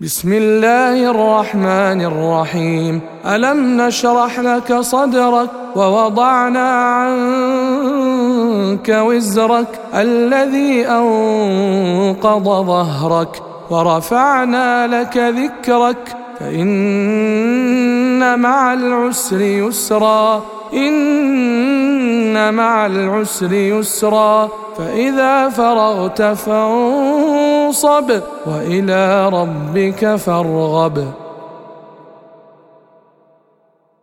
بسم الله الرحمن الرحيم. ألم نشرح لك صدرك ووضعنا عنك وزرك الذي أنقض ظهرك ورفعنا لك ذكرك فإن مع العسر يسرا إن مع العسر يسرا فإذا فرغت فانصب وإلى ربك فارغب.